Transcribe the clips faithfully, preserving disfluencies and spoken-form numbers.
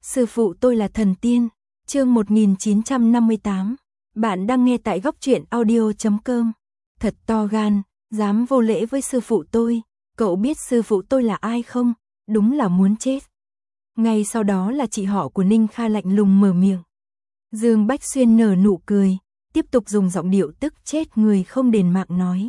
Sư phụ tôi là thần tiên. Chương một nghìn chín trăm năm mươi tám. Bạn đang nghe tại góc truyện audio chấm com. Thật to gan, dám vô lễ với sư phụ tôi. Cậu biết sư phụ tôi là ai không? Đúng là muốn chết. Ngay sau đó là chị họ của Ninh Kha lạnh lùng mở miệng. Dương Bách Xuyên nở nụ cười, tiếp tục dùng giọng điệu tức chết người không đền mạng nói.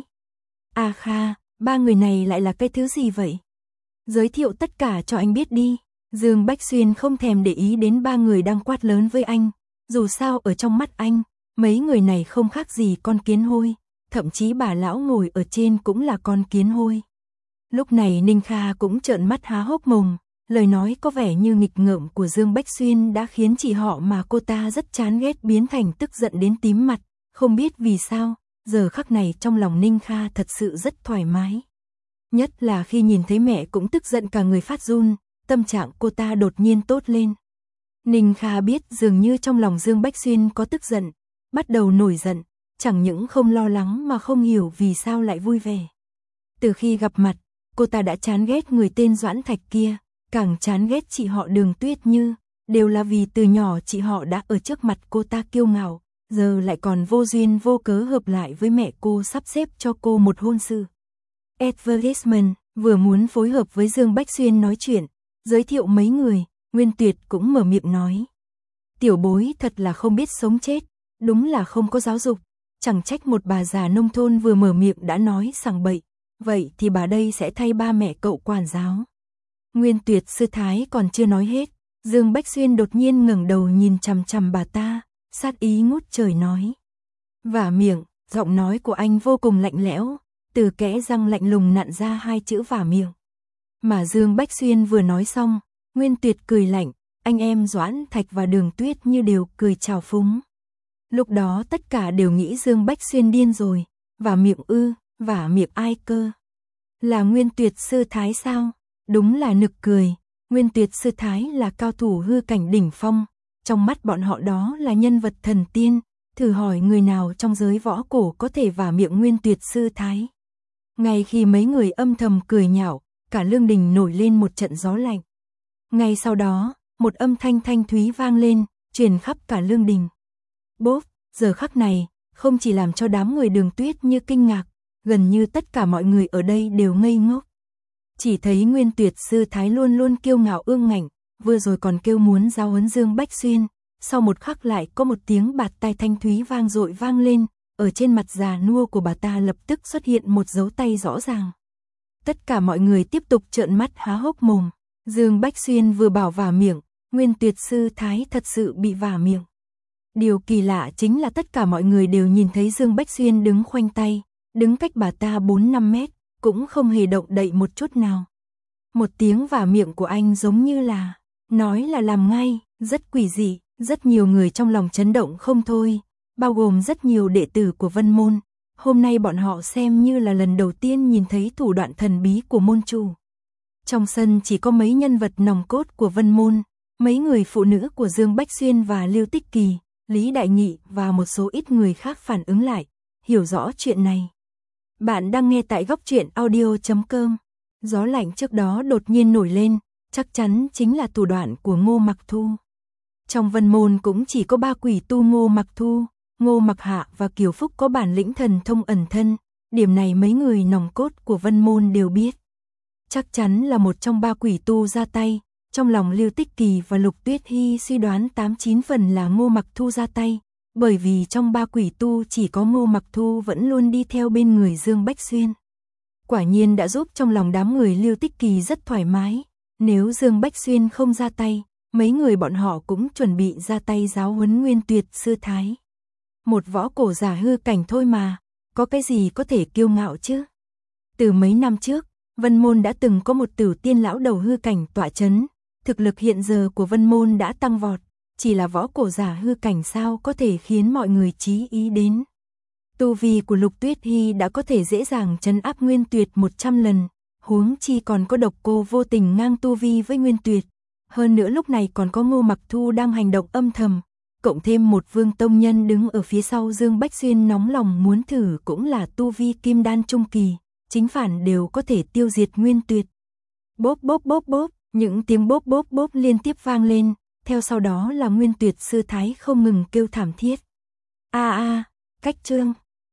A Kha, ba người này lại là cái thứ gì vậy? Giới thiệu tất cả cho anh biết đi. Dương Bách Xuyên không thèm để ý đến ba người đang quát lớn với anh. Dù sao ở trong mắt anh, mấy người này không khác gì con kiến hôi. Thậm chí bà lão ngồi ở trên cũng là con kiến hôi. Lúc này Ninh Kha cũng trợn mắt há hốc mồm. Lời nói có vẻ như nghịch ngợm của Dương Bách Xuyên đã khiến chị họ mà cô ta rất chán ghét biến thành tức giận đến tím mặt. Không biết vì sao, giờ khắc này trong lòng Ninh Kha thật sự rất thoải mái. Nhất là khi nhìn thấy mẹ cũng tức giận cả người phát run, tâm trạng cô ta đột nhiên tốt lên. Ninh Kha biết dường như trong lòng Dương Bách Xuyên có tức giận, bắt đầu nổi giận, chẳng những không lo lắng mà không hiểu vì sao lại vui vẻ. Từ khi gặp mặt, cô ta đã chán ghét người tên Doãn Thạch kia, càng chán ghét chị họ Đường Tuyết Như, đều là vì từ nhỏ chị họ đã ở trước mặt cô ta kiêu ngạo, giờ lại còn vô duyên vô cớ hợp lại với mẹ cô sắp xếp cho cô một hôn sự. Advertisement vừa muốn phối hợp với Dương Bách Xuyên nói chuyện, giới thiệu mấy người, Nguyên Tuyệt cũng mở miệng nói. Tiểu bối thật là không biết sống chết, đúng là không có giáo dục, chẳng trách một bà già nông thôn vừa mở miệng đã nói sằng bậy, vậy thì bà đây sẽ thay ba mẹ cậu quản giáo. Nguyên Tuyệt sư thái còn chưa nói hết, Dương Bách Xuyên đột nhiên ngẩng đầu nhìn chằm chằm bà ta, sát ý ngút trời nói. Vả miệng, giọng nói của anh vô cùng lạnh lẽo, từ kẽ răng lạnh lùng nặn ra hai chữ vả miệng. Mà Dương Bách Xuyên vừa nói xong, Nguyên Tuyệt cười lạnh, anh em Doãn Thạch và Đường Tuyết Như đều cười chào phúng. Lúc đó tất cả đều nghĩ Dương Bách Xuyên điên rồi, vả miệng ư, vả miệng ai cơ? Là Nguyên Tuyệt sư thái sao? Đúng là nực cười, Nguyên Tuyệt sư thái là cao thủ hư cảnh đỉnh phong, trong mắt bọn họ đó là nhân vật thần tiên, thử hỏi người nào trong giới võ cổ có thể vả miệng Nguyên Tuyệt sư thái. Ngay khi mấy người âm thầm cười nhạo, cả lương đình nổi lên một trận gió lạnh. Ngay sau đó, một âm thanh thanh thúy vang lên, truyền khắp cả lương đình. Bốp, giờ khắc này, không chỉ làm cho đám người Đường Tuyết Như kinh ngạc, gần như tất cả mọi người ở đây đều ngây ngốc. Chỉ thấy Nguyên Tuyệt sư thái luôn luôn kiêu ngạo ương ngạnh, vừa rồi còn kêu muốn giao huấn Dương Bách Xuyên, sau một khắc lại có một tiếng bạt tai thanh thúy vang dội vang lên, ở trên mặt già nua của bà ta lập tức xuất hiện một dấu tay rõ ràng. Tất cả mọi người tiếp tục trợn mắt há hốc mồm, Dương Bách Xuyên vừa bảo vả miệng, Nguyên Tuyệt sư thái thật sự bị vả miệng. Điều kỳ lạ chính là tất cả mọi người đều nhìn thấy Dương Bách Xuyên đứng khoanh tay, đứng cách bà ta bốn năm mét, cũng không hề động đậy một chút nào. Một tiếng vả miệng của anh giống như là, nói là làm ngay, rất quỷ dị, rất nhiều người trong lòng chấn động không thôi, bao gồm rất nhiều đệ tử của Vân Môn. Hôm nay bọn họ xem như là lần đầu tiên nhìn thấy thủ đoạn thần bí của môn chủ. Trong sân chỉ có mấy nhân vật nòng cốt của Vân Môn, mấy người phụ nữ của Dương Bách Xuyên và Lưu Tích Kỳ, Lý Đại Nghị và một số ít người khác phản ứng lại, hiểu rõ chuyện này. Bạn đang nghe tại góc truyện audio chấm com. Gió lạnh trước đó đột nhiên nổi lên, chắc chắn chính là thủ đoạn của Ngô Mặc Thu. Trong Vân Môn cũng chỉ có ba quỷ tu Ngô Mặc Thu, Ngô Mặc Hạ và Kiều Phúc có bản lĩnh thần thông ẩn thân, điểm này mấy người nòng cốt của Vân Môn đều biết. Chắc chắn là một trong ba quỷ tu ra tay, trong lòng Lưu Tích Kỳ và Lục Tuyết Hy suy đoán tám chín phần là Ngô Mặc Thu ra tay, bởi vì trong ba quỷ tu chỉ có Ngô Mặc Thu vẫn luôn đi theo bên người Dương Bách Xuyên. Quả nhiên đã giúp trong lòng đám người Lưu Tích Kỳ rất thoải mái, nếu Dương Bách Xuyên không ra tay, mấy người bọn họ cũng chuẩn bị ra tay giáo huấn Nguyên Tuyệt sư thái. Một võ cổ giả hư cảnh thôi mà, có cái gì có thể kiêu ngạo chứ? Từ mấy năm trước, Vân Môn đã từng có một Tử Tiên lão đầu hư cảnh tọa chấn, thực lực hiện giờ của Vân Môn đã tăng vọt, chỉ là võ cổ giả hư cảnh sao có thể khiến mọi người chú ý đến. Tu vi của Lục Tuyết Hy đã có thể dễ dàng trấn áp Nguyên Tuyệt một trăm lần, huống chi còn có Độc Cô vô tình ngang tu vi với Nguyên Tuyệt. Hơn nữa lúc này còn có Ngô Mặc Thu đang hành động âm thầm, cộng thêm một Vương tông nhân đứng ở phía sau Dương Bách Xuyên nóng lòng muốn thử cũng là tu vi kim đan trung kỳ, chính phản đều có thể tiêu diệt Nguyên Tuyệt. Bốp bốp bốp bốp, những tiếng bốp bốp bốp liên tiếp vang lên, theo sau đó là Nguyên Tuyệt sư thái không ngừng kêu thảm thiết. A a, cách trương.